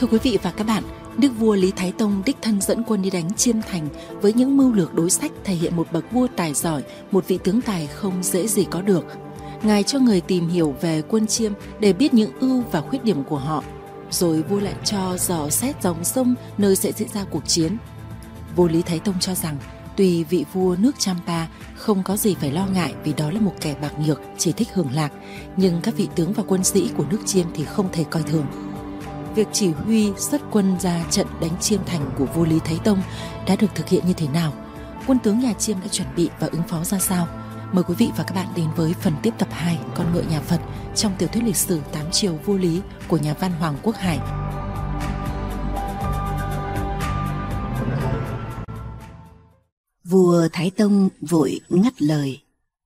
Thưa quý vị và các bạn, Đức vua Lý Thái Tông đích thân dẫn quân đi đánh Chiêm Thành với những mưu lược đối sách thể hiện một bậc vua tài giỏi, một vị tướng tài không dễ gì có được. Ngài cho người tìm hiểu về quân Chiêm để biết những ưu và khuyết điểm của họ, rồi vua lại cho dò xét dòng sông nơi sẽ diễn ra cuộc chiến. Vua Lý Thái Tông cho rằng tuy vị vua nước Champa không có gì phải lo ngại vì đó là một kẻ bạc nhược chỉ thích hưởng lạc, nhưng các vị tướng và quân sĩ của nước Chiêm thì không thể coi thường. Việc chỉ huy xuất quân ra trận đánh Chiêm Thành của vua Lý Thái Tông đã được thực hiện như thế nào? Quân tướng nhà Chiêm đã chuẩn bị và ứng phó ra sao? Mời quý vị và các bạn đến với phần tiếp tập 2 Con ngựa nhà Phật trong tiểu thuyết lịch sử 8 triều vua Lý của nhà văn Hoàng Quốc Hải. Vua Thái Tông vội ngắt lời.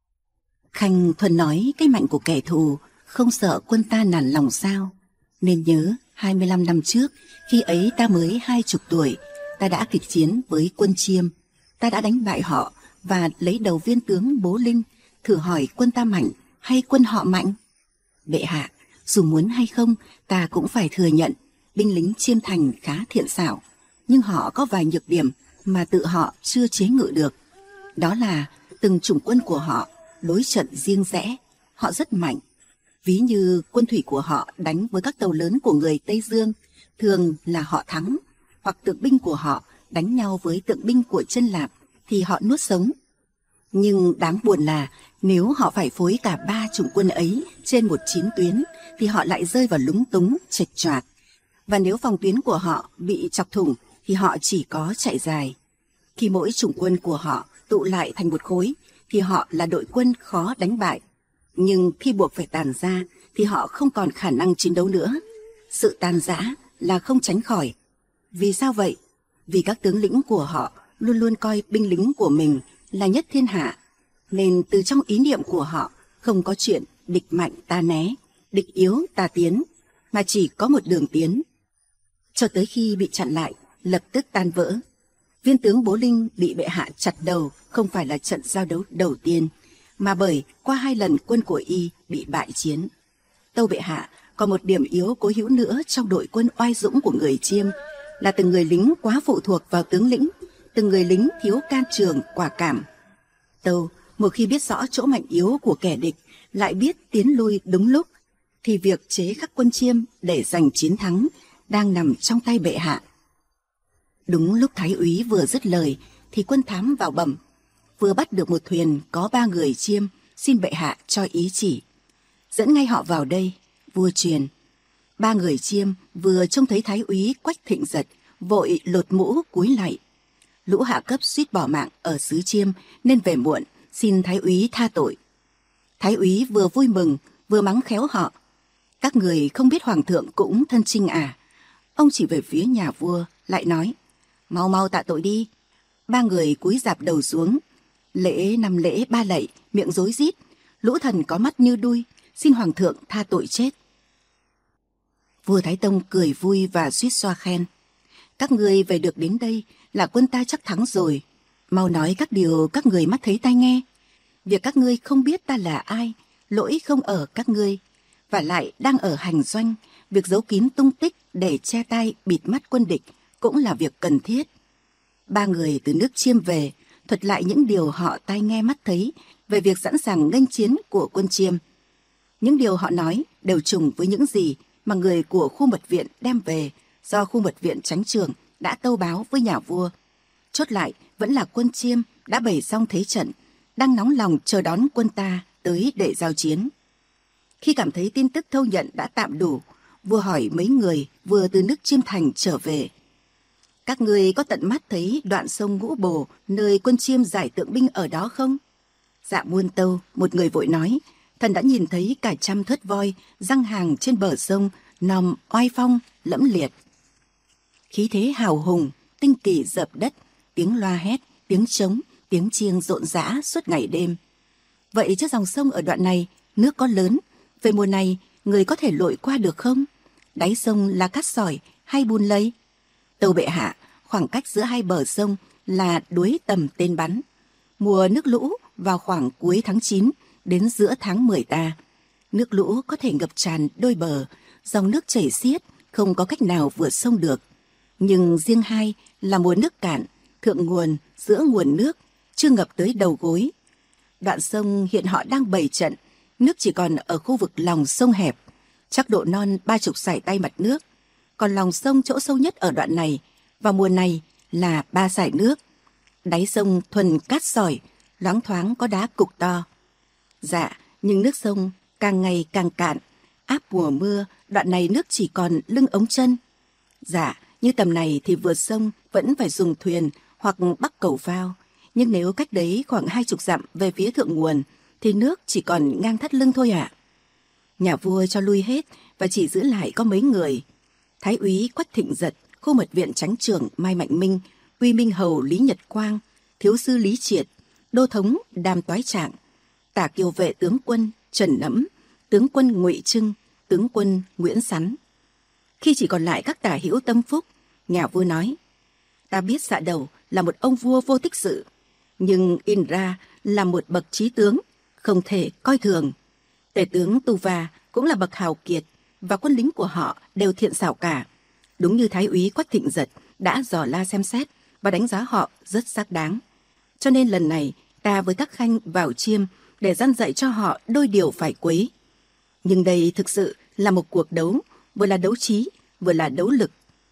Khanh thuần nói cái mạnh của kẻ thù không sợ quân ta nản lòng sao? Nên nhớ 25 năm trước, khi ấy ta mới 20 tuổi, ta đã kịch chiến với quân Chiêm. Ta đã đánh bại họ và lấy đầu viên tướng Bố Linh. Thử hỏi quân ta mạnh hay quân họ mạnh? Bệ hạ, dù muốn hay không, ta cũng phải thừa nhận binh lính Chiêm Thành khá thiện xảo, nhưng họ có vài nhược điểm mà tự họ chưa chế ngự được. Đó là từng chủng quân của họ đối trận riêng rẽ, họ rất mạnh. Ví như quân thủy của họ đánh với các tàu lớn của người Tây Dương, thường là họ thắng, hoặc tượng binh của họ đánh nhau với tượng binh của Chân Lạp thì họ nuốt sống. Nhưng đáng buồn là nếu họ phải phối cả 3 chủng quân ấy trên một chiến tuyến thì họ lại rơi vào lúng túng, chệch choạc. Và nếu phòng tuyến của họ bị chọc thủng thì họ chỉ có chạy dài. Khi mỗi chủng quân của họ tụ lại thành một khối thì họ là đội quân khó đánh bại. Nhưng khi buộc phải tàn ra thì họ không còn khả năng chiến đấu nữa. Sự tàn rã là không tránh khỏi. Vì sao vậy? Vì các tướng lĩnh của họ luôn luôn coi binh lính của mình là nhất thiên hạ. Nên từ trong ý niệm của họ không có chuyện địch mạnh ta né, địch yếu ta tiến, mà chỉ có một đường tiến. Cho tới khi bị chặn lại, lập tức tan vỡ. Viên tướng Bố Linh bị bệ hạ chặt đầu không phải là trận giao đấu đầu tiên, mà bởi qua 2 lần quân của y bị bại chiến. Tâu bệ hạ còn một điểm yếu cố hữu nữa trong đội quân oai dũng của người Chiêm là từng người lính quá phụ thuộc vào tướng lĩnh, từng người lính thiếu can trường quả cảm. Tâu một khi biết rõ chỗ mạnh yếu của kẻ địch, lại biết tiến lui đúng lúc, thì việc chế khắc quân Chiêm để giành chiến thắng đang nằm trong tay bệ hạ. Đúng lúc thái úy vừa dứt lời thì quân thám vào bẩm, vừa bắt được một thuyền có 3 người Chiêm, xin bệ hạ cho ý chỉ. Dẫn ngay họ vào đây, vua truyền. 3 người Chiêm vừa trông thấy thái úy Quách Thịnh Giật, vội lột mũ cúi lạy. Lũ hạ cấp suýt bỏ mạng ở xứ Chiêm nên về muộn, xin thái úy tha tội. Thái úy vừa vui mừng vừa mắng khéo họ. Các người không biết hoàng thượng cũng thân chinh à? Ông chỉ về phía nhà vua lại nói, mau mau tạ tội đi. 3 người cúi rạp đầu xuống, lễ 5 lễ 3 lạy, miệng rối rít. Lũ thần có mắt như đuôi, xin hoàng thượng tha tội chết. Vua Thái Tông cười vui và suýt xoa khen. Các người về được đến đây là quân ta chắc thắng rồi. Mau nói các điều các người mắt thấy tai nghe. Việc các ngươi không biết ta là ai, lỗi không ở các ngươi, và lại đang ở hành doanh. Việc giấu kín tung tích để che tai bịt mắt quân địch cũng là việc cần thiết. 3 người từ nước Chiêm về, thuật lại những điều họ tai nghe mắt thấy về việc sẵn sàng nghênh chiến của quân Chiêm. Những điều họ nói đều trùng với những gì mà người của khu mật viện đem về do khu mật viện Chánh Trường đã tâu báo với nhà vua. Chốt lại vẫn là quân Chiêm đã bày xong thế trận, đang nóng lòng chờ đón quân ta tới để giao chiến. Khi cảm thấy tin tức thâu nhận đã tạm đủ, vua hỏi mấy người vừa từ nước Chiêm Thành trở về. Các người có tận mắt thấy đoạn sông Ngũ Bồ nơi quân Chiêm giải tượng binh ở đó không? Dạ muôn tâu, một người vội nói, thần đã nhìn thấy cả 100 thớt voi giăng hàng trên bờ sông, nòm oai phong lẫm liệt. Khí thế hào hùng, tinh kỳ dập đất, tiếng loa hét, tiếng trống, tiếng chiêng rộn rã suốt ngày đêm. Vậy chứ dòng sông ở đoạn này nước có lớn, về mùa này người có thể lội qua được không? Đáy sông là cát sỏi hay bùn lầy? Tâu bệ hạ, khoảng cách giữa 2 bờ sông là đuối tầm tên bắn. Mùa nước lũ vào khoảng cuối tháng 9 đến giữa tháng 10 ta. Nước lũ có thể ngập tràn đôi bờ, dòng nước chảy xiết, không có cách nào vượt sông được. Nhưng riêng hai là mùa nước cạn, thượng nguồn, giữa nguồn nước, chưa ngập tới đầu gối. Đoạn sông hiện họ đang bày trận, nước chỉ còn ở khu vực lòng sông hẹp, chắc độ non 30 sải tay mặt nước. Còn lòng sông chỗ sâu nhất ở đoạn này, vào mùa này là 3 sải nước. Đáy sông thuần cát sỏi, loáng thoáng có đá cục to. Dạ, nhưng nước sông càng ngày càng cạn, áp mùa mưa, đoạn này nước chỉ còn lưng ống chân. Dạ, như tầm này thì vượt sông vẫn phải dùng thuyền hoặc bắc cầu phao. Nhưng nếu cách đấy khoảng 20 dặm về phía thượng nguồn, thì nước chỉ còn ngang thắt lưng thôi ạ. Nhà vua cho lui hết và chỉ giữ lại có mấy người. Thái úy Quách Thịnh Giật, khu mật viện Chánh trưởng Mai Mạnh Minh, Uy Minh Hầu Lý Nhật Quang, thiếu sư Lý Triệt, đô thống Đàm Toái Trạng, tả kiều vệ tướng quân Trần Nẫm, tướng quân Ngụy Trưng, tướng quân Nguyễn Sắn. Khi chỉ còn lại các tả hữu tâm phúc, nhà vua nói: ta biết Dạ Đầu là một ông vua vô tích sự, nhưng Indra là một bậc trí tướng, không thể coi thường. Tể tướng Tu Va cũng là bậc hào kiệt, và quân lính của họ đều thiện xảo cả. Đúng như Thái úy Quách Thịnh Giật đã dò la xem xét và đánh giá họ rất xác đáng. Cho nên lần này ta với các khanh vào chiêm để răn dạy cho họ đôi điều phải quấy. Nhưng đây thực sự là một cuộc đấu, vừa là đấu trí, vừa là đấu lực.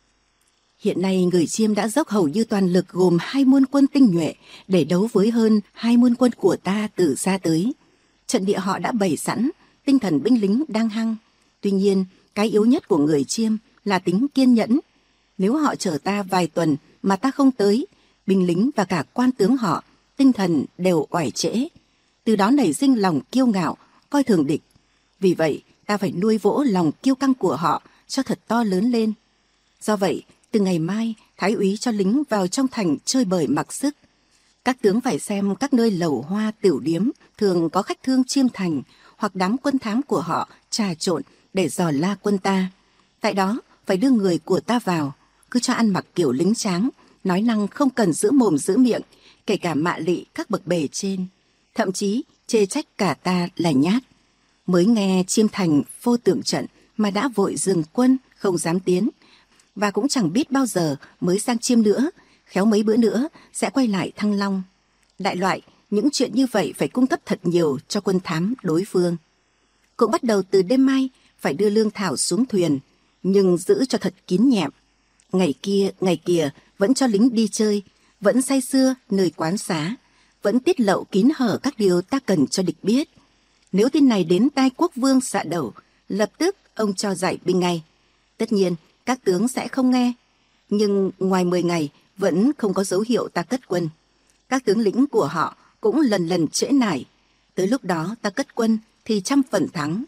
Hiện nay người Chiêm đã dốc hầu như toàn lực gồm 2 muôn quân tinh nhuệ để đấu với hơn 2 muôn quân của ta từ xa tới. Trận địa họ đã bày sẵn, tinh thần binh lính đang hăng. Tuy nhiên, cái yếu nhất của người Chiêm là tính kiên nhẫn. Nếu họ chờ ta vài tuần mà ta không tới, binh lính và cả quan tướng họ, tinh thần đều oải trễ. Từ đó nảy sinh lòng kiêu ngạo, coi thường địch. Vì vậy, ta phải nuôi vỗ lòng kiêu căng của họ cho thật to lớn lên. Do vậy, từ ngày mai, Thái úy cho lính vào trong thành chơi bời mặc sức. Các tướng phải xem các nơi lầu hoa tiểu điếm thường có khách thương chiêm thành hoặc đám quân thám của họ trà trộn để dò la quân ta. Tại đó phải đưa người của ta vào, cứ cho ăn mặc kiểu lính tráng, nói năng không cần giữ mồm giữ miệng, kể cả mạ lị các bậc bề trên. Thậm chí chê trách cả ta là nhát. Mới nghe chiêm thành vô tượng trận mà đã vội dừng quân không dám tiến, và cũng chẳng biết bao giờ mới sang chiêm nữa, khéo mấy bữa nữa sẽ quay lại Thăng Long. Đại loại, những chuyện như vậy phải cung cấp thật nhiều cho quân thám đối phương. Cũng bắt đầu từ đêm mai phải đưa lương thảo xuống thuyền, nhưng giữ cho thật kín nhẹm. Ngày kia, ngày kia vẫn cho lính đi chơi, vẫn say sưa nơi quán xá, vẫn tiết lộ kín hở các điều ta cần cho địch biết. Nếu tin này đến tai quốc vương Dạ Đầu, lập tức ông cho giải binh ngay. Tất nhiên, các tướng sẽ không nghe, nhưng ngoài 10 ngày vẫn không có dấu hiệu ta cất quân. Các tướng lĩnh của họ cũng lần lần trễ nải. Tới lúc đó ta cất quân thì 100% thắng.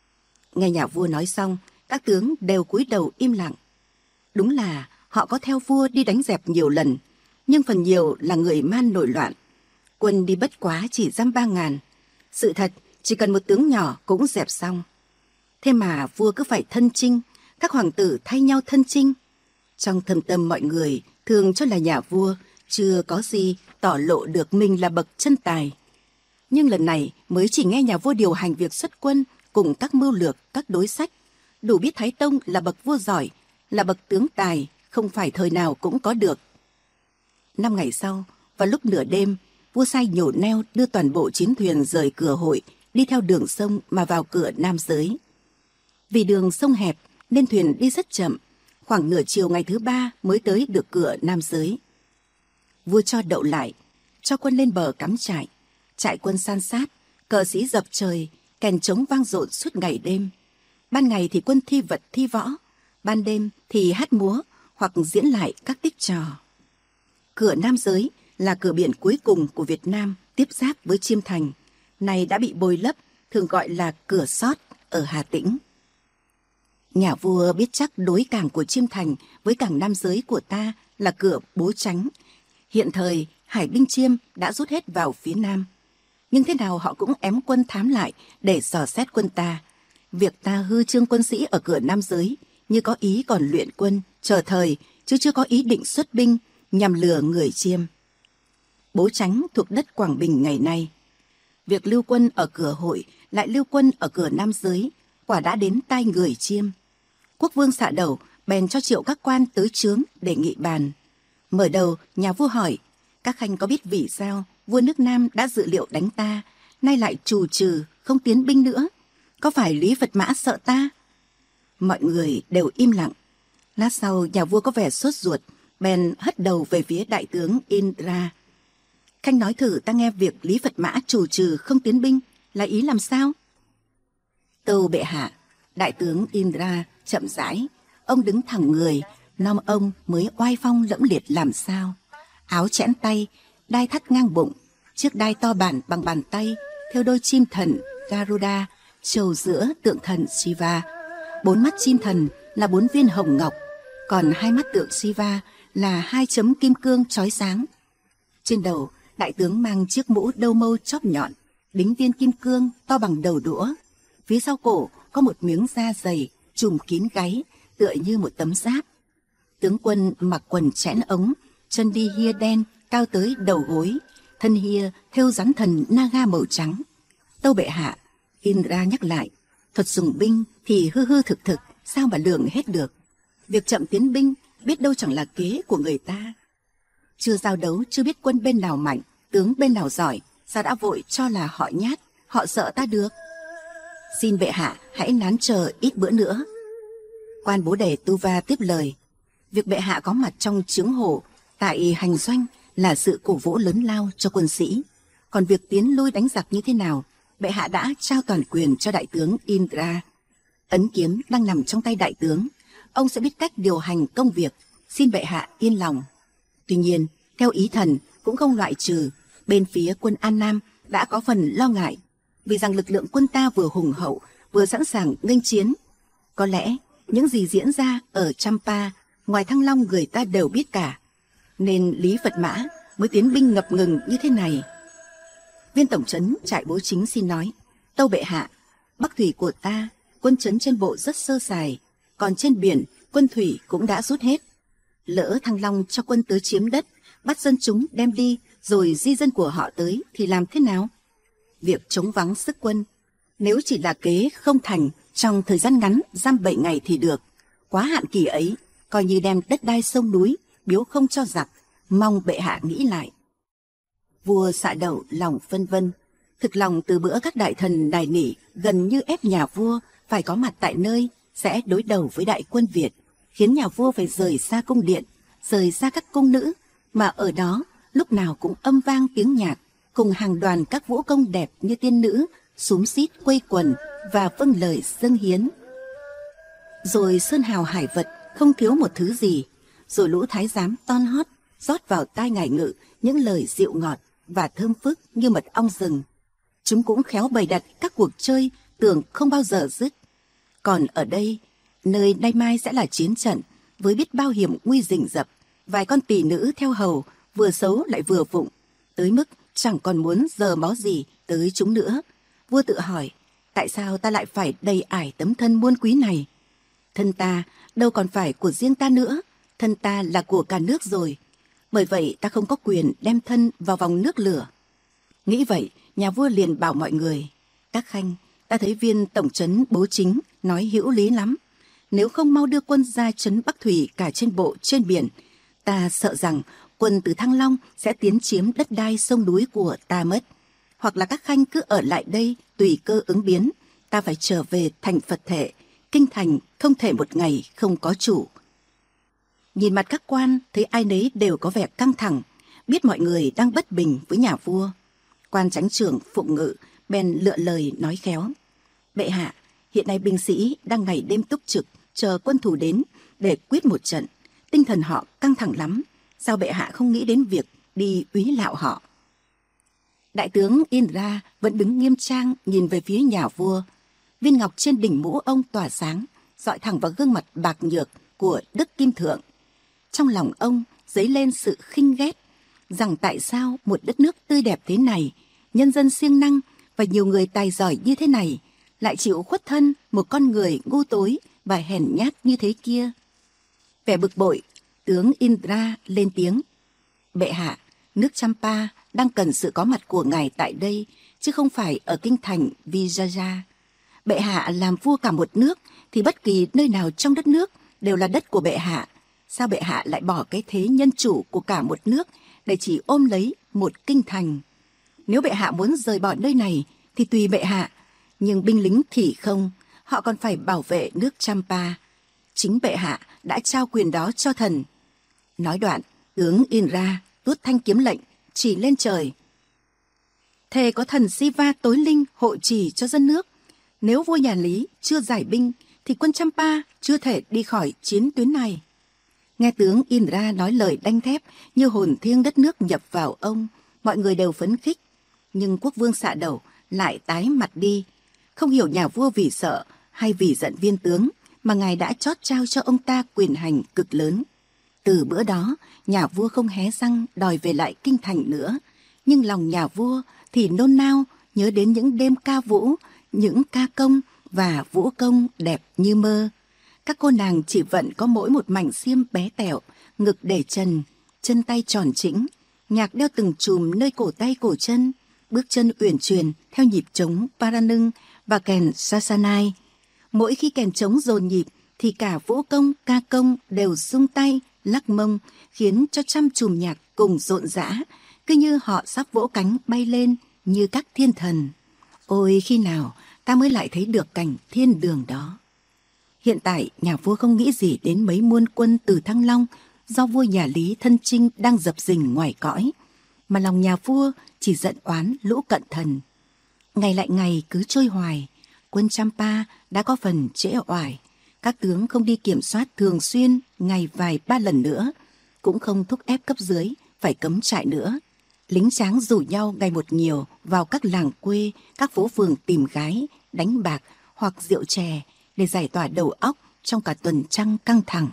Nghe nhà vua nói xong, các tướng đều cúi đầu im lặng. Đúng là họ có theo vua đi đánh dẹp nhiều lần, nhưng phần nhiều là người man nổi loạn. Quân đi bất quá chỉ dăm 3.000. Sự thật, chỉ cần một tướng nhỏ cũng dẹp xong. Thế mà vua cứ phải thân chinh, các hoàng tử thay nhau thân chinh. Trong thâm tâm mọi người thường cho là nhà vua chưa có gì tỏ lộ được mình là bậc chân tài. Nhưng lần này mới chỉ nghe nhà vua điều hành việc xuất quân cùng các mưu lược, các đối sách. Đủ biết Thái Tông là bậc vua giỏi, là bậc tướng tài, không phải thời nào cũng có được. 5 ngày sau, vào lúc nửa đêm, vua sai nhổ neo đưa toàn bộ chiến thuyền rời cửa hội, đi theo đường sông mà vào cửa Nam Giới. Vì đường sông hẹp nên thuyền đi rất chậm, khoảng nửa chiều ngày thứ 3 mới tới được cửa Nam Giới. Vua cho đậu lại, cho quân lên bờ cắm trại. Trại quân san sát, cờ sĩ dập trời, kèn trống vang dội suốt ngày đêm. Ban ngày thì quân thi vật thi võ, ban đêm thì hát múa hoặc diễn lại các tích trò. Cửa Nam Giới là cửa biển cuối cùng của Việt Nam tiếp giáp với Chiêm Thành, này đã bị bồi lấp, thường gọi là cửa sót ở Hà Tĩnh. Nhà vua biết chắc đối cảng của Chiêm Thành với cảng Nam Giới của ta là cửa Bố Chánh. Hiện thời, hải binh Chiêm đã rút hết vào phía Nam. Nhưng thế nào họ cũng ém quân thám lại để dò xét quân ta. Việc ta hư trương quân sĩ ở cửa Nam Giới như có ý còn luyện quân, chờ thời, chứ chưa có ý định xuất binh nhằm lừa người Chiêm. Bố Chánh thuộc đất Quảng Bình ngày nay. Việc lưu quân ở cửa hội lại lưu quân ở cửa Nam Giới quả đã đến tai người Chiêm. Quốc vương Xạ Đầu bèn cho triệu các quan tới trướng để nghị bàn. Mở đầu, nhà vua hỏi: các khanh có biết vì sao vua nước Nam đã dự liệu đánh ta, nay lại trù trừ không tiến binh nữa? Có phải Lý Phật Mã sợ ta? Mọi người đều im lặng. Lát sau, nhà vua có vẻ sốt ruột, bèn hất đầu về phía đại tướng Indra. Khanh nói thử ta nghe, việc Lý Phật Mã trù trừ không tiến binh là ý làm sao? Tâu bệ hạ, đại tướng Indra chậm rãi, ông đứng thẳng người, nom ông mới oai phong lẫm liệt làm sao. Áo chẽn tay, đai thắt ngang bụng, chiếc đai to bản bằng bàn tay, theo đôi chim thần Garuda trầu giữa tượng thần Shiva. 4 mắt chim thần là 4 viên hồng ngọc, còn 2 mắt tượng Shiva là 2 chấm kim cương chói sáng. Trên đầu, đại tướng mang chiếc mũ đâu mâu chóp nhọn, đính viên kim cương to bằng đầu đũa. Phía sau cổ có một miếng da dày trùm kín gáy, tựa như một tấm giáp. Tướng quân mặc quần chẽn ống, chân đi hia đen cao tới đầu gối, thân hia thêu rắn thần Naga màu trắng. Tâu bệ hạ, Indra nhắc lại, thuật dùng binh thì hư hư thực thực, sao mà lường hết được. Việc chậm tiến binh biết đâu chẳng là kế của người ta. Chưa giao đấu, chưa biết quân bên nào mạnh, tướng bên nào giỏi, sao đã vội cho là họ nhát, họ sợ ta được? Xin bệ hạ hãy nán chờ ít bữa nữa. Quan bố đề Tuva tiếp lời: việc bệ hạ có mặt trong trướng hổ tại hành doanh là sự cổ vũ lớn lao cho quân sĩ. Còn việc tiến lui đánh giặc như thế nào, bệ hạ đã trao toàn quyền cho đại tướng Indra. Ấn kiếm đang nằm trong tay đại tướng, ông sẽ biết cách điều hành công việc, xin bệ hạ yên lòng. Tuy nhiên, theo ý thần cũng không loại trừ bên phía quân An Nam đã có phần lo ngại, vì rằng lực lượng quân ta vừa hùng hậu vừa sẵn sàng nghênh chiến. Có lẽ những gì diễn ra ở Champa ngoài Thăng Long người ta đều biết cả, nên Lý Phật Mã mới tiến binh ngập ngừng như thế này. Viên tổng trấn trại Bố Chính xin nói: tâu bệ hạ, Bắc thủy của ta quân trấn trên bộ rất sơ sài, còn trên biển quân thủy cũng đã rút hết. Lỡ Thăng Long cho quân tới chiếm đất, bắt dân chúng đem đi, rồi di dân của họ tới thì làm thế nào? Việc chống vắng sức quân, nếu chỉ là kế không thành trong thời gian ngắn giam 7 ngày thì được. Quá hạn kỳ ấy, coi như đem đất đai sông núi biếu không cho giặc, mong bệ hạ nghĩ lại. Vua Xạ Đậu lòng phân vân, thực lòng từ bữa các đại thần đài nỉ gần như ép nhà vua phải có mặt tại nơi sẽ đối đầu với đại quân Việt, khiến nhà vua phải rời xa cung điện, rời xa các cung nữ, mà ở đó lúc nào cũng âm vang tiếng nhạc, cùng hàng đoàn các vũ công đẹp như tiên nữ xúm xít quây quần và vâng lời dâng hiến. Rồi sơn hào hải vật không thiếu một thứ gì, rồi lũ thái giám ton hót rót vào tai ngải ngự những lời dịu ngọt và thơm phức như mật ong rừng. Chúng cũng khéo bày đặt các cuộc chơi tưởng không bao giờ dứt. Còn ở đây, nơi nay mai sẽ là chiến trận với biết bao hiểm nguy rình rập, vài con tỳ nữ theo hầu vừa xấu lại vừa vụng, tới mức chẳng còn muốn giờ máu gì tới chúng nữa. Vua tự hỏi, tại sao ta lại phải đầy ải tấm thân muôn quý này? Thân ta đâu còn phải của riêng ta nữa, thân ta là của cả nước rồi. Bởi vậy ta không có quyền đem thân vào vòng nước lửa. Nghĩ vậy, nhà vua liền bảo mọi người: các khanh, ta thấy viên tổng trấn Bố Chính nói hữu lý lắm. Nếu không mau đưa quân ra trấn Bắc Thủy cả trên bộ trên biển, ta sợ rằng quân từ Thăng Long sẽ tiến chiếm đất đai sông núi của ta mất. Hoặc là các khanh cứ ở lại đây tùy cơ ứng biến, ta phải trở về thành Phật thể. Kinh thành không thể một ngày không có chủ. Nhìn mặt các quan thấy ai nấy đều có vẻ căng thẳng, biết mọi người đang bất bình với nhà vua. Quan chánh trưởng Phụng Ngự bèn lựa lời nói khéo: bệ hạ, hiện nay binh sĩ đang ngày đêm túc trực chờ quân thù đến để quyết một trận, tinh thần họ căng thẳng lắm. Sao bệ hạ không nghĩ đến việc đi úy lạo họ? Đại tướng Indra vẫn đứng nghiêm trang nhìn về phía nhà vua. Viên ngọc trên đỉnh mũ ông tỏa sáng, dọi thẳng vào gương mặt bạc nhược của Đức Kim Thượng. Trong lòng ông dấy lên sự khinh ghét, rằng tại sao một đất nước tươi đẹp thế này, nhân dân siêng năng và nhiều người tài giỏi như thế này, lại chịu khuất thân một con người ngu tối và hèn nhát như thế kia. Vẻ bực bội, tướng Indra lên tiếng: bệ hạ, nước Champa đang cần sự có mặt của ngài tại đây, chứ không phải ở kinh thành Vijaya. Bệ hạ làm vua cả một nước thì bất kỳ nơi nào trong đất nước đều là đất của bệ hạ. Sao bệ hạ lại bỏ cái thế nhân chủ của cả một nước để chỉ ôm lấy một kinh thành? Nếu bệ hạ muốn rời bỏ nơi này thì tùy bệ hạ, nhưng binh lính thì không, họ còn phải bảo vệ nước Champa. Chính bệ hạ đã trao quyền đó cho thần. Nói đoạn, tướng Indra tuốt thanh kiếm lệnh, chỉ lên trời. Thề có thần Siva tối linh hộ trì cho dân nước. Nếu vua nhà Lý chưa giải binh thì quân Champa chưa thể đi khỏi chiến tuyến này. Nghe tướng Indra nói lời đanh thép như hồn thiêng đất nước nhập vào ông, mọi người đều phấn khích. Nhưng quốc vương Xạ Đầu lại tái mặt đi. Không hiểu nhà vua vì sợ hay vì giận viên tướng mà ngài đã chót trao cho ông ta quyền hành cực lớn. Từ bữa đó, nhà vua không hé răng đòi về lại kinh thành nữa. Nhưng lòng nhà vua thì nôn nao nhớ đến những đêm ca vũ, những ca công và vũ công đẹp như mơ. Các cô nàng chỉ vận có mỗi một mảnh xiêm bé tẹo, ngực để trần, chân tay tròn chỉnh, nhạc đeo từng chùm nơi cổ tay cổ chân, bước chân uyển chuyển theo nhịp trống Paranưng và kèn Sasanai. Mỗi khi kèn trống dồn nhịp thì cả vũ công, ca công đều rung tay, lắc mông, khiến cho trăm chùm nhạc cùng rộn rã, cứ như họ sắp vỗ cánh bay lên như các thiên thần. Ôi khi nào ta mới lại thấy được cảnh thiên đường đó. Hiện tại nhà vua không nghĩ gì đến mấy muôn quân từ Thăng Long do vua nhà Lý thân chinh đang dập dình ngoài cõi, mà lòng nhà vua chỉ giận oán lũ cận thần. Ngày lại ngày cứ trôi hoài, quân Champa đã có phần trễ oải. Các tướng không đi kiểm soát thường xuyên ngày vài ba lần nữa, cũng không thúc ép cấp dưới phải cấm trại nữa. Lính tráng rủ nhau ngày một nhiều vào các làng quê, các phố phường tìm gái, đánh bạc hoặc rượu chè để giải tỏa đầu óc trong cả tuần trăng căng thẳng.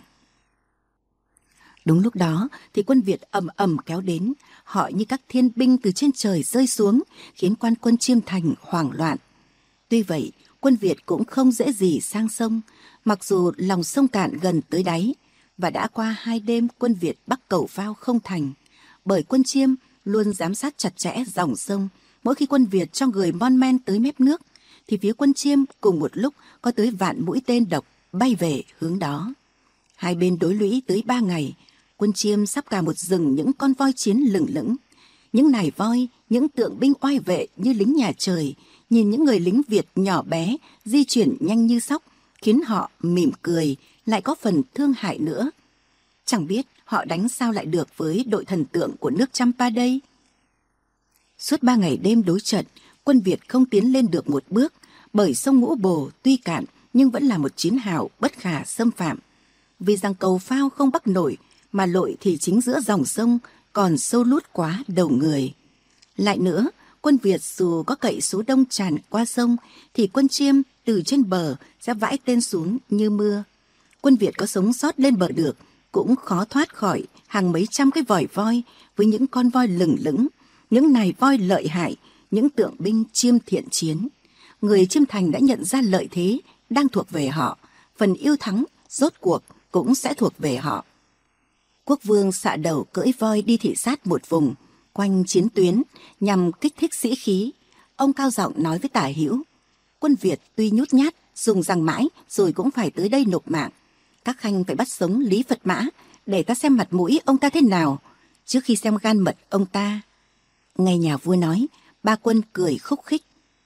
Đúng lúc đó thì quân Việt ầm ầm kéo đến, họ như các thiên binh từ trên trời rơi xuống, khiến quan quân Chiêm Thành hoảng loạn. Tuy vậy, quân Việt cũng không dễ gì sang sông, mặc dù lòng sông cạn gần tới đáy, và đã qua 2 đêm quân Việt bắt cầu phao không thành, bởi quân Chiêm luôn giám sát chặt chẽ dòng sông. Mỗi khi quân Việt cho người mon men tới mép nước, thì phía quân Chiêm cùng một lúc có tới vạn mũi tên độc bay về hướng đó. Hai bên đối lũy tới 3 ngày, quân Chiêm sắp cả một rừng những con voi chiến lừng lững. Những nải voi, những tượng binh oai vệ như lính nhà trời, nhìn những người lính Việt nhỏ bé, di chuyển nhanh như sóc, khiến họ mỉm cười, lại có phần thương hại nữa. Chẳng biết họ đánh sao lại được với đội thần tượng của nước Champa đây. Suốt 3 ngày đêm đối trận, quân Việt không tiến lên được một bước, bởi sông Ngũ Bồ tuy cạn nhưng vẫn là một chiến hào bất khả xâm phạm. Vì rằng cầu phao không bắt nổi, mà lội thì chính giữa dòng sông còn sâu lút quá đầu người. Lại nữa, quân Việt dù có cậy số đông tràn qua sông thì quân Chiêm từ trên bờ sẽ vãi tên xuống như mưa. Quân Việt có sống sót lên bờ được cũng khó thoát khỏi hàng mấy trăm cái vòi voi với những con voi lừng lững, những nài voi lợi hại, những tượng binh Chiêm thiện chiến. Người Chiêm Thành đã nhận ra lợi thế đang thuộc về họ, phần yêu thắng rốt cuộc cũng sẽ thuộc về họ. Quốc vương Xạ Đầu cưỡi voi đi thị sát một vùng quanh chiến tuyến nhằm kích thích sĩ khí. Ông cao giọng nói với Tả Hữu: quân Việt tuy nhút nhát, dùng răng mãi rồi cũng phải tới đây nộp mạng. Các khanh phải bắt sống Lý Phật Mã để ta xem mặt mũi ông ta thế nào trước khi xem gan mật ông ta. Nghe nhà vua nói, ba quân cười khúc khích.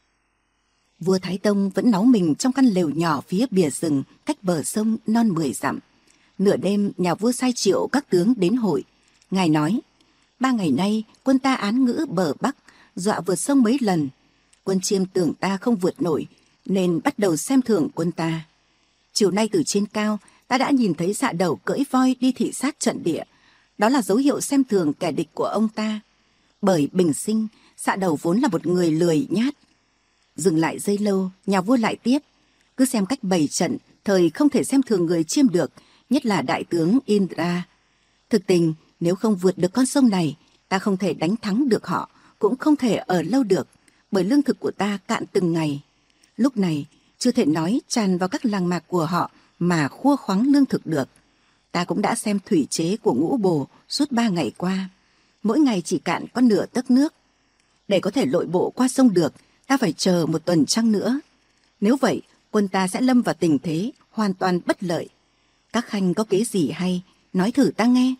Vua Thái Tông vẫn náu mình trong căn lều nhỏ phía bìa rừng cách bờ sông non 10 dặm. Nửa đêm, nhà vua sai triệu các tướng đến hội. Ngài nói: 3 ngày nay quân ta án ngữ bờ Bắc, dọa vượt sông mấy lần. Quân Chiêm tưởng ta không vượt nổi nên bắt đầu xem thường quân ta. Chiều nay từ trên cao, ta đã nhìn thấy Xạ Đầu cưỡi voi đi thị sát trận địa. Đó là dấu hiệu xem thường kẻ địch của ông ta. Bởi bình sinh, Xạ Đầu vốn là một người lười nhát. Dừng lại giây lâu, nhà vua lại tiếp: cứ xem cách bày trận, thời không thể xem thường người Chiêm được, nhất là đại tướng Indra. Thực tình, nếu không vượt được con sông này, ta không thể đánh thắng được họ, cũng không thể ở lâu được, bởi lương thực của ta cạn từng ngày. Lúc này, chưa thể nói tràn vào các làng mạc của họ mà khua khoáng lương thực được. Ta cũng đã xem thủy chế của Ngũ Bồ suốt 3 ngày qua. Mỗi ngày chỉ cạn có nửa tấc nước. Để có thể lội bộ qua sông được, ta phải chờ một tuần trăng nữa. Nếu vậy, quân ta sẽ lâm vào tình thế hoàn toàn bất lợi. Các khanh có kế gì hay, nói thử ta nghe.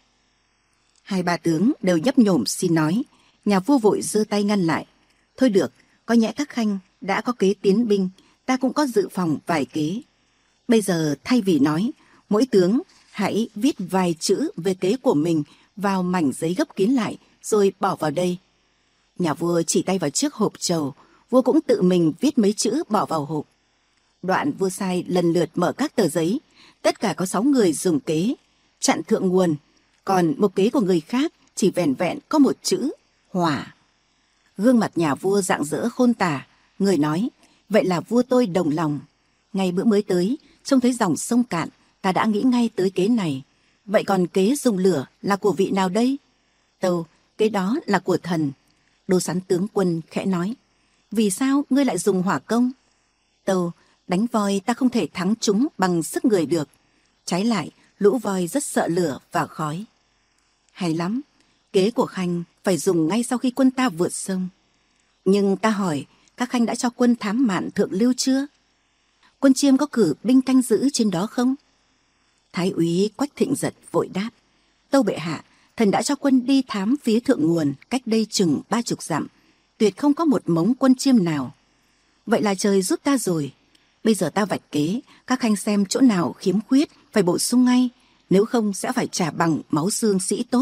Hai ba tướng đều nhấp nhổm xin nói. Nhà vua vội giơ tay ngăn lại. Thôi được, có nhẽ các khanh đã có kế tiến binh, ta cũng có dự phòng vài kế. Bây giờ thay vì nói, mỗi tướng hãy viết vài chữ về kế của mình vào mảnh giấy gấp kín lại, rồi bỏ vào đây. Nhà vua chỉ tay vào chiếc hộp trầu, vua cũng tự mình viết mấy chữ bỏ vào hộp. Đoạn vua sai lần lượt mở các tờ giấy. Tất cả có 6 người dùng kế chặn thượng nguồn, còn một kế của người khác chỉ vẻn vẹn có một chữ hỏa. Gương mặt nhà vua rạng rỡ khôn tả. Người nói, vậy là vua tôi đồng lòng. Ngay bữa mới tới, trông thấy dòng sông cạn, ta đã nghĩ ngay tới kế này. Vậy còn kế dùng lửa là của vị nào đây? Tâu, kế đó là của thần. Đô Sán tướng quân khẽ nói, vì sao ngươi lại dùng hỏa công? Tâu, đánh voi ta không thể thắng chúng bằng sức người được. Trái lại, lũ voi rất sợ lửa và khói. Hay lắm, kế của khanh phải dùng ngay sau khi quân ta vượt sông. Nhưng ta hỏi, các khanh đã cho quân thám mạn thượng lưu chưa? Quân Chiêm có cử binh canh giữ trên đó không? Thái úy Quách Thịnh Giật vội đáp, tâu bệ hạ, thần đã cho quân đi thám phía thượng nguồn cách đây chừng 30 dặm, tuyệt không có một mống quân Chiêm nào. Vậy là trời giúp ta rồi. Bây giờ ta vạch kế, các khanh xem chỗ nào khiếm khuyết phải bổ sung ngay, nếu không sẽ phải trả bằng máu xương sĩ tốt.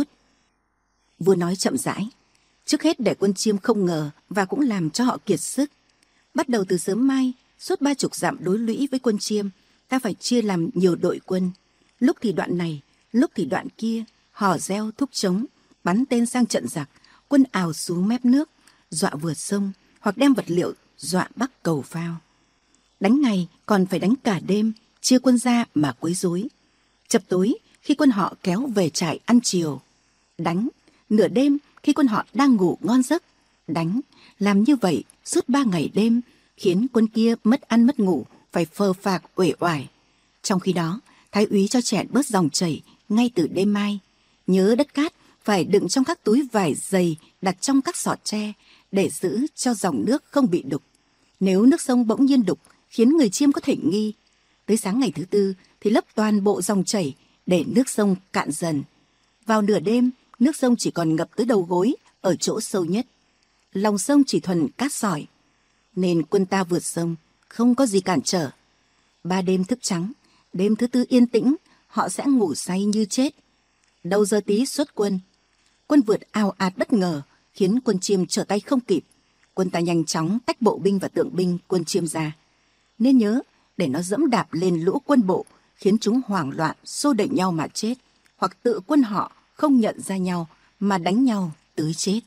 Vua nói chậm rãi, trước hết để quân Chiêm không ngờ và cũng làm cho họ kiệt sức. Bắt đầu từ sớm mai, suốt 30 dặm đối lũy với quân Chiêm, ta phải chia làm nhiều đội quân. Lúc thì đoạn này, lúc thì đoạn kia, hò reo thúc trống, bắn tên sang trận giặc, quân ào xuống mép nước, dọa vượt sông, hoặc đem vật liệu dọa bắc cầu phao. Đánh ngày còn phải đánh cả đêm, chia quân ra mà quấy rối. Chập tối khi quân họ kéo về trại ăn chiều, đánh. Nửa đêm khi quân họ đang ngủ ngon giấc, đánh. Làm như vậy suốt 3 ngày đêm, khiến quân kia mất ăn mất ngủ, phải phờ phạc uể oải. Trong khi đó, thái úy cho chẹn bớt dòng chảy ngay từ đêm mai. Nhớ đất cát phải đựng trong các túi vải dày, đặt trong các sọt tre để giữ cho dòng nước không bị đục. Nếu nước sông bỗng nhiên đục, khiến người Chiêm có thể nghi. Tới sáng ngày thứ 4 thì lấp toàn bộ dòng chảy để nước sông cạn dần. Vào nửa đêm, nước sông chỉ còn ngập tới đầu gối ở chỗ sâu nhất. Lòng sông chỉ thuần cát sỏi, nên quân ta vượt sông không có gì cản trở. 3 đêm thức trắng, đêm thứ 4 yên tĩnh, họ sẽ ngủ say như chết. Đầu giờ tí xuất quân. Quân vượt ào ạt bất ngờ, khiến quân Chiêm trở tay không kịp. Quân ta nhanh chóng tách bộ binh và tượng binh quân Chiêm ra. Nên nhớ để nó dẫm đạp lên lũ quân bộ, khiến chúng hoảng loạn xô đẩy nhau mà chết, hoặc tự quân họ không nhận ra nhau mà đánh nhau tới chết.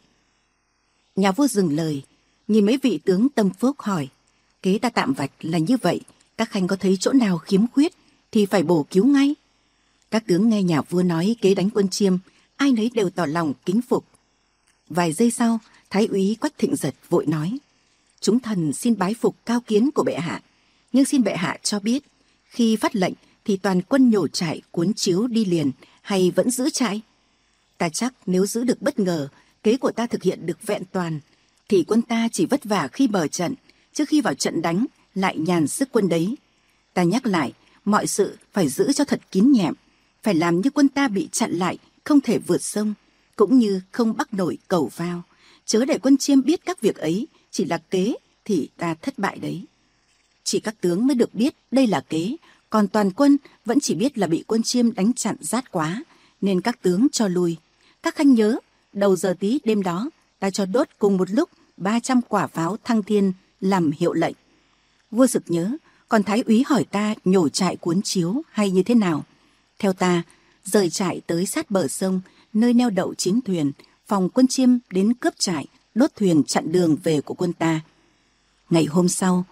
Nhà vua dừng lời, nhìn mấy vị tướng tâm phúc hỏi, kế ta tạm vạch là như vậy, các khanh có thấy chỗ nào khiếm khuyết thì phải bổ cứu ngay. Các tướng nghe nhà vua nói kế đánh quân Chiêm, ai nấy đều tỏ lòng kính phục. Vài giây sau, thái úy Quách Thịnh Giật vội nói, chúng thần xin bái phục cao kiến của bệ hạ, nhưng xin bệ hạ cho biết, khi phát lệnh thì toàn quân nhổ trại cuốn chiếu đi liền hay vẫn giữ trại? Ta chắc nếu giữ được bất ngờ, kế của ta thực hiện được vẹn toàn, thì quân ta chỉ vất vả khi mở trận, trước khi vào trận đánh lại nhàn sức quân đấy. Ta nhắc lại, mọi sự phải giữ cho thật kín nhẹm, phải làm như quân ta bị chặn lại, không thể vượt sông, cũng như không bắt nổi cầu phao. Chớ để quân Chiêm biết các việc ấy chỉ là kế thì ta thất bại đấy. Chỉ các tướng mới được biết đây là kế, còn toàn quân vẫn chỉ biết là bị quân Chiêm đánh chặn rát quá, nên các tướng cho lui. Các khanh nhớ, đầu giờ tí đêm đó, ta cho đốt cùng một lúc 300 quả pháo thăng thiên làm hiệu lệnh. Vua sực nhớ, còn thái úy hỏi ta nhổ trại cuốn chiếu hay như thế nào. Theo ta, rời trại tới sát bờ sông, nơi neo đậu chiến thuyền, phòng quân Chiêm đến cướp trại, đốt thuyền chặn đường về của quân ta. Ngày hôm sau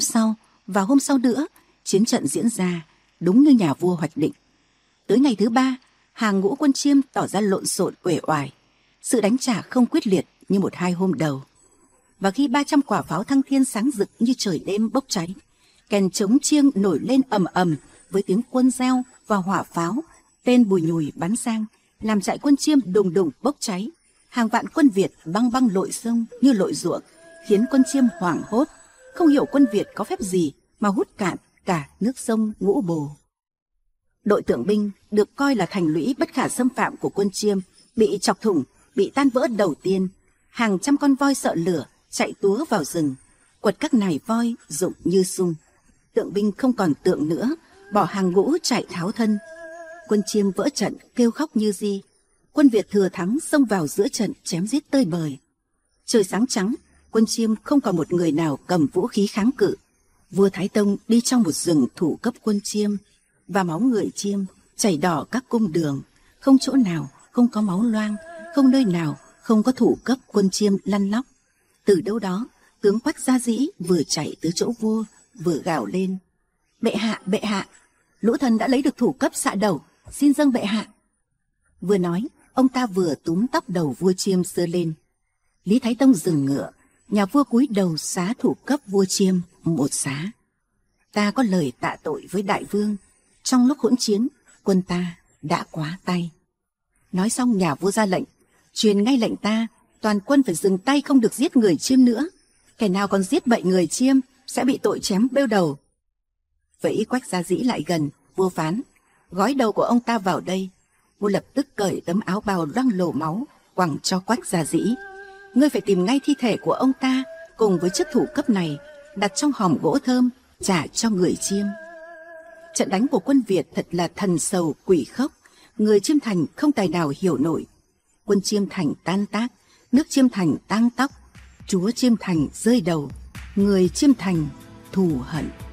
và hôm sau nữa, chiến trận diễn ra đúng như nhà vua hoạch định. Tới ngày thứ 3, hàng ngũ quân Chiêm tỏ ra lộn xộn uể oải, sự đánh trả không quyết liệt như 1-2 hôm đầu. Và khi 300 quả pháo thăng thiên sáng rực như trời đêm bốc cháy, kèn trống chiêng nổi lên ầm ầm với tiếng quân reo và hỏa pháo, tên bùi nhùi bắn sang, làm trại quân Chiêm đùng đùng bốc cháy. Hàng vạn quân Việt băng băng lội sông như lội ruộng, khiến quân Chiêm hoảng hốt, không hiểu quân Việt có phép gì mà hút cạn cả nước sông Ngũ Bồ. Đội tượng binh được coi là thành lũy bất khả xâm phạm của quân Chiêm bị chọc thủng, bị tan vỡ đầu tiên. Hàng trăm con voi sợ lửa chạy túa vào rừng, quật các nài voi rụng như sung. Tượng binh không còn tượng nữa, bỏ hàng ngũ chạy tháo thân. Quân Chiêm vỡ trận kêu khóc như di. Quân Việt thừa thắng xông vào giữa trận chém giết tơi bời. Trời sáng trắng, quân Chiêm không còn một người nào cầm vũ khí kháng cự. Vua Thái Tông đi trong một rừng thủ cấp quân Chiêm, và máu người Chiêm chảy đỏ các cung đường. Không chỗ nào không có máu loang, không nơi nào không có thủ cấp quân Chiêm lăn lóc. Từ đâu đó, tướng Quách Gia Dĩ vừa chạy tới chỗ vua, vừa gào lên: bệ hạ, lũ thần đã lấy được thủ cấp xạ đầu, xin dâng bệ hạ. Vừa nói, ông ta vừa túm tóc đầu vua Chiêm sơ lên. Lý Thái Tông dừng ngựa, nhà vua cúi đầu xá thủ cấp vua Chiêm một xá. Ta có lời tạ tội với đại vương, trong lúc hỗn chiến, quân ta đã quá tay. Nói xong, nhà vua ra lệnh, truyền ngay lệnh ta, toàn quân phải dừng tay, không được giết người Chiêm nữa. Kẻ nào còn giết bậy người Chiêm sẽ bị tội chém bêu đầu. Vậy Quách Gia Dĩ lại gần, vua phán: gói đầu của ông ta vào đây. Vua lập tức cởi tấm áo bào loang lổ máu quẳng cho Quách Gia Dĩ. Ngươi phải tìm ngay thi thể của ông ta cùng với chiếc thủ cấp này, đặt trong hòm gỗ thơm, trả cho người Chiêm. Trận đánh của quân Việt thật là thần sầu quỷ khốc, người Chiêm Thành không tài nào hiểu nổi. Quân Chiêm Thành tan tác, nước Chiêm Thành tang tóc, chúa Chiêm Thành rơi đầu, người Chiêm Thành thù hận